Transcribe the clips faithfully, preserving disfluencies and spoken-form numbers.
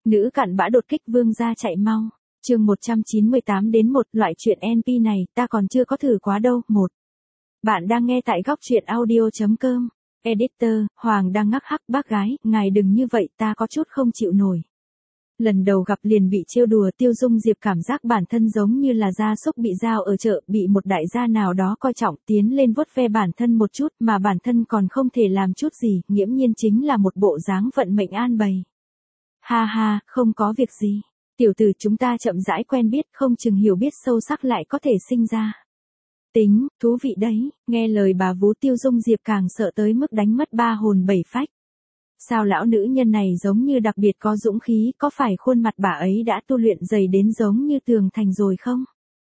Nữ cặn bã đột kích vương gia chạy mau. Chương một trăm chín mươi tám đến một, loại chuyện en pê này ta còn chưa có thử quá đâu. một. Bạn đang nghe tại góc truyện audio chấm com. Editor, Hoàng đang ngắc hắc, bác gái, ngài đừng như vậy, ta có chút không chịu nổi. Lần đầu gặp liền bị trêu đùa, Tiêu Dung Diệp cảm giác bản thân giống như là gia súc bị giao ở chợ, bị một đại gia nào đó coi trọng, tiến lên vuốt ve bản thân một chút, mà bản thân còn không thể làm chút gì, nghiễm nhiên chính là một bộ dáng vận mệnh an bày. Ha ha, không có việc gì. Tiểu tử, chúng ta chậm rãi quen biết, không chừng hiểu biết sâu sắc lại có thể sinh ra. Tính, thú vị đấy. Nghe lời bà vú, Tiêu Dung Diệp càng sợ tới mức đánh mất ba hồn bảy phách. Sao lão nữ nhân này giống như đặc biệt có dũng khí, có phải khuôn mặt bà ấy đã tu luyện dày đến giống như tường thành rồi không?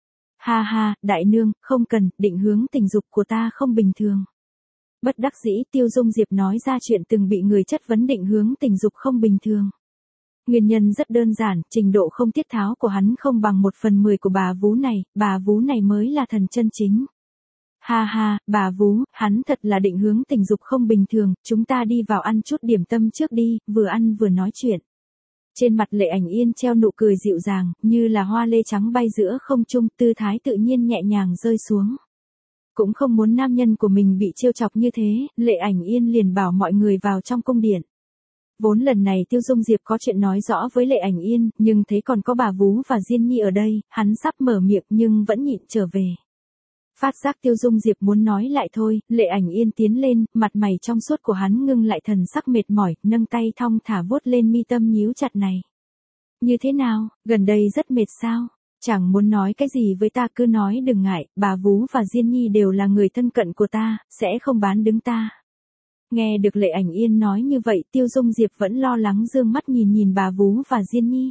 Ha ha, đại nương, không cần, định hướng tình dục của ta không bình thường. Bất đắc dĩ, Tiêu Dung Diệp nói ra chuyện từng bị người chất vấn định hướng tình dục không bình thường. Nguyên nhân rất đơn giản, trình độ không tiết tháo của hắn không bằng một phần mười của bà vú này, bà vú này mới là thần chân chính. Ha ha, bà vú, hắn thật là định hướng tình dục không bình thường, chúng ta đi vào ăn chút điểm tâm trước đi, vừa ăn vừa nói chuyện. Trên mặt Lệ Ảnh Yên treo nụ cười dịu dàng, như là hoa lê trắng bay giữa không trung, tư thái tự nhiên nhẹ nhàng rơi xuống. Cũng không muốn nam nhân của mình bị trêu chọc như thế, Lệ Ảnh Yên liền bảo mọi người vào trong cung điện. Vốn lần này Tiêu Dung Diệp có chuyện nói rõ với Lệ Ảnh Yên, nhưng thấy còn có bà vú và Diên Nhi ở đây, hắn sắp mở miệng nhưng vẫn nhịn trở về. Phát giác Tiêu Dung Diệp muốn nói lại thôi, Lệ Ảnh Yên tiến lên, mặt mày trong suốt của hắn ngưng lại, thần sắc mệt mỏi, nâng tay thong thả vuốt lên mi tâm nhíu chặt này. Như thế nào, gần đây rất mệt sao? Chẳng muốn nói cái gì với ta cứ nói đừng ngại, bà vú và Diên Nhi đều là người thân cận của ta, sẽ không bán đứng ta. Nghe được Lệ Ảnh Yên nói như vậy, Tiêu Dung Diệp vẫn lo lắng dương mắt nhìn nhìn bà vú và Diên Nhi.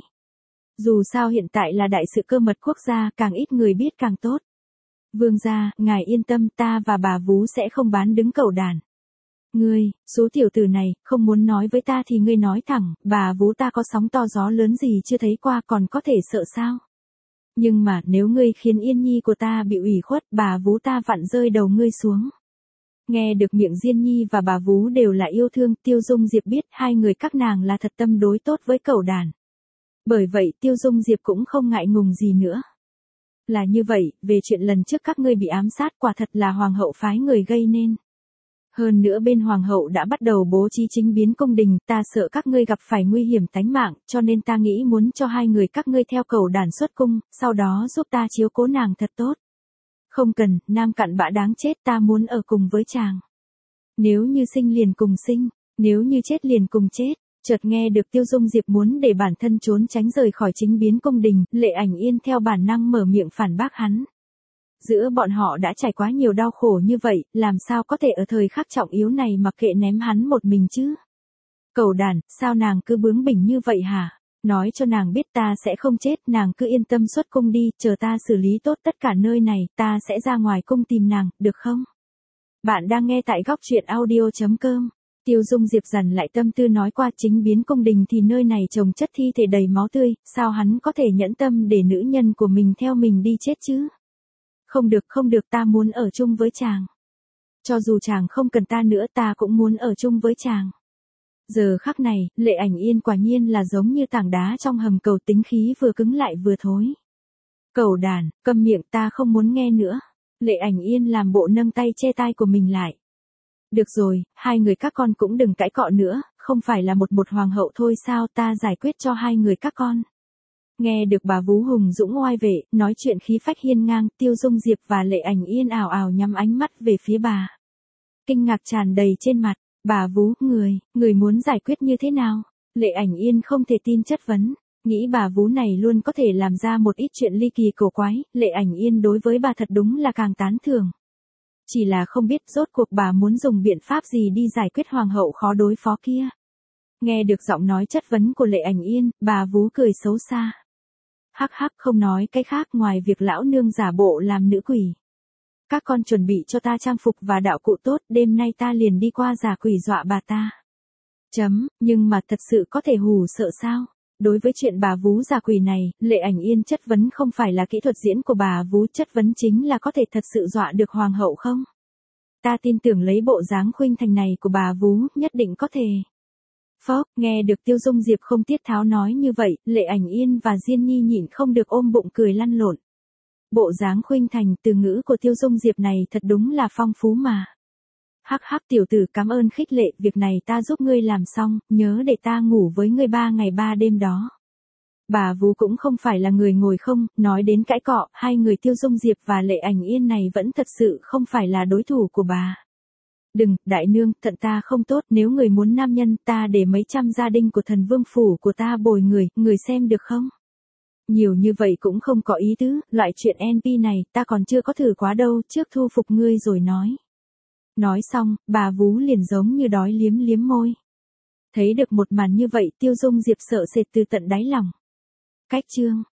Dù sao hiện tại là đại sự cơ mật quốc gia, càng ít người biết càng tốt. Vương gia, ngài yên tâm, ta và bà vú sẽ không bán đứng cẩu đàn. Ngươi, số tiểu tử này, không muốn nói với ta thì ngươi nói thẳng, bà vú ta có sóng to gió lớn gì chưa thấy qua còn có thể sợ sao? Nhưng mà nếu ngươi khiến Yên Nhi của ta bị ủy khuất, bà vú ta vặn rơi đầu ngươi xuống. Nghe được miệng Diên Nhi và bà vú đều là yêu thương, Tiêu Dung Diệp biết hai người các nàng là thật tâm đối tốt với cẩu đàn. Bởi vậy Tiêu Dung Diệp cũng không ngại ngùng gì nữa. Là như vậy, về chuyện lần trước các ngươi bị ám sát, quả thật là hoàng hậu phái người gây nên. Hơn nữa bên hoàng hậu đã bắt đầu bố trí chính biến cung đình, ta sợ các ngươi gặp phải nguy hiểm tánh mạng, cho nên ta nghĩ muốn cho hai người các ngươi theo cẩu đàn xuất cung, sau đó giúp ta chiếu cố nàng thật tốt. Không cần, nam cặn bã đáng chết, ta muốn ở cùng với chàng. Nếu như sinh liền cùng sinh, nếu như chết liền cùng chết. Chợt nghe được Tiêu Dung Diệp muốn để bản thân trốn tránh rời khỏi chính biến cung đình, Lệ Ảnh Yên theo bản năng mở miệng phản bác hắn. Giữa bọn họ đã trải quá nhiều đau khổ như vậy, làm sao có thể ở thời khắc trọng yếu này mặc kệ ném hắn một mình chứ? Cẩu đàn, sao nàng cứ bướng bỉnh như vậy hả? Nói cho nàng biết ta sẽ không chết, nàng cứ yên tâm xuất cung đi, chờ ta xử lý tốt tất cả nơi này, ta sẽ ra ngoài cung tìm nàng, được không? Bạn đang nghe tại góc truyện audio chấm com. Tiêu Dung Diệp dằn lại tâm tư nói qua, chính biến cung đình thì nơi này trồng chất thi thể đầy máu tươi, sao hắn có thể nhẫn tâm để nữ nhân của mình theo mình đi chết chứ? Không được, không được, ta muốn ở chung với chàng. Cho dù chàng không cần ta nữa, ta cũng muốn ở chung với chàng. Giờ khắc này, Lệ Ảnh Yên quả nhiên là giống như tảng đá trong hầm cầu, tính khí vừa cứng lại vừa thối. Cẩu đàn, câm miệng, ta không muốn nghe nữa. Lệ Ảnh Yên làm bộ nâng tay che tai của mình lại. Được rồi, hai người các con cũng đừng cãi cọ nữa, không phải là một một hoàng hậu thôi sao, ta giải quyết cho hai người các con. Nghe được bà vú hùng dũng oai vệ, nói chuyện khí phách hiên ngang, Tiêu Dung Diệp và Lệ Ảnh Yên ảo ảo nhắm ánh mắt về phía bà. Kinh ngạc tràn đầy trên mặt, bà vú, người, người muốn giải quyết như thế nào? Lệ Ảnh Yên không thể tin chất vấn, nghĩ bà vú này luôn có thể làm ra một ít chuyện ly kỳ cổ quái, Lệ Ảnh Yên đối với bà thật đúng là càng tán thưởng. Chỉ là không biết rốt cuộc bà muốn dùng biện pháp gì đi giải quyết hoàng hậu khó đối phó kia. Nghe được giọng nói chất vấn của Lệ Ảnh Yên, bà vú cười xấu xa. Hắc hắc, không nói cái khác ngoài việc lão nương giả bộ làm nữ quỷ. Các con chuẩn bị cho ta trang phục và đạo cụ tốt, đêm nay ta liền đi qua giả quỷ dọa bà ta. Chấm, nhưng mà thật sự có thể hù sợ sao? Đối với chuyện bà vú giả quỷ này, Lệ Ảnh Yên chất vấn không phải là kỹ thuật diễn của bà vú, chất vấn chính là có thể thật sự dọa được hoàng hậu không? Ta tin tưởng lấy bộ dáng khuynh thành này của bà vú, nhất định có thể. Phốc, nghe được Tiêu Dung Diệp không tiết tháo nói như vậy, Lệ Ảnh Yên và Diên Nhi nhịn không được ôm bụng cười lăn lộn. Bộ dáng khuynh thành, từ ngữ của Tiêu Dung Diệp này thật đúng là phong phú mà. Hắc hắc tiểu tử, cảm ơn khích lệ, việc này ta giúp ngươi làm xong, nhớ để ta ngủ với ngươi ba ngày ba đêm đó. Bà Vú cũng không phải là người ngồi không, nói đến cãi cọ, hai người Tiêu Dung Diệp và Lệ Ảnh Yên này vẫn thật sự không phải là đối thủ của bà. Đừng, đại nương, thận ta không tốt, nếu người muốn nam nhân, ta để mấy trăm gia đình của thần vương phủ của ta bồi người, người xem được không? Nhiều như vậy cũng không có ý tứ, loại chuyện en pê này, ta còn chưa có thử quá đâu, trước thu phục ngươi rồi nói. Nói xong, bà Vú liền giống như đói liếm liếm môi. Thấy được một màn như vậy, Tiêu Dung Diệp sợ sệt từ tận đáy lòng. Cách chương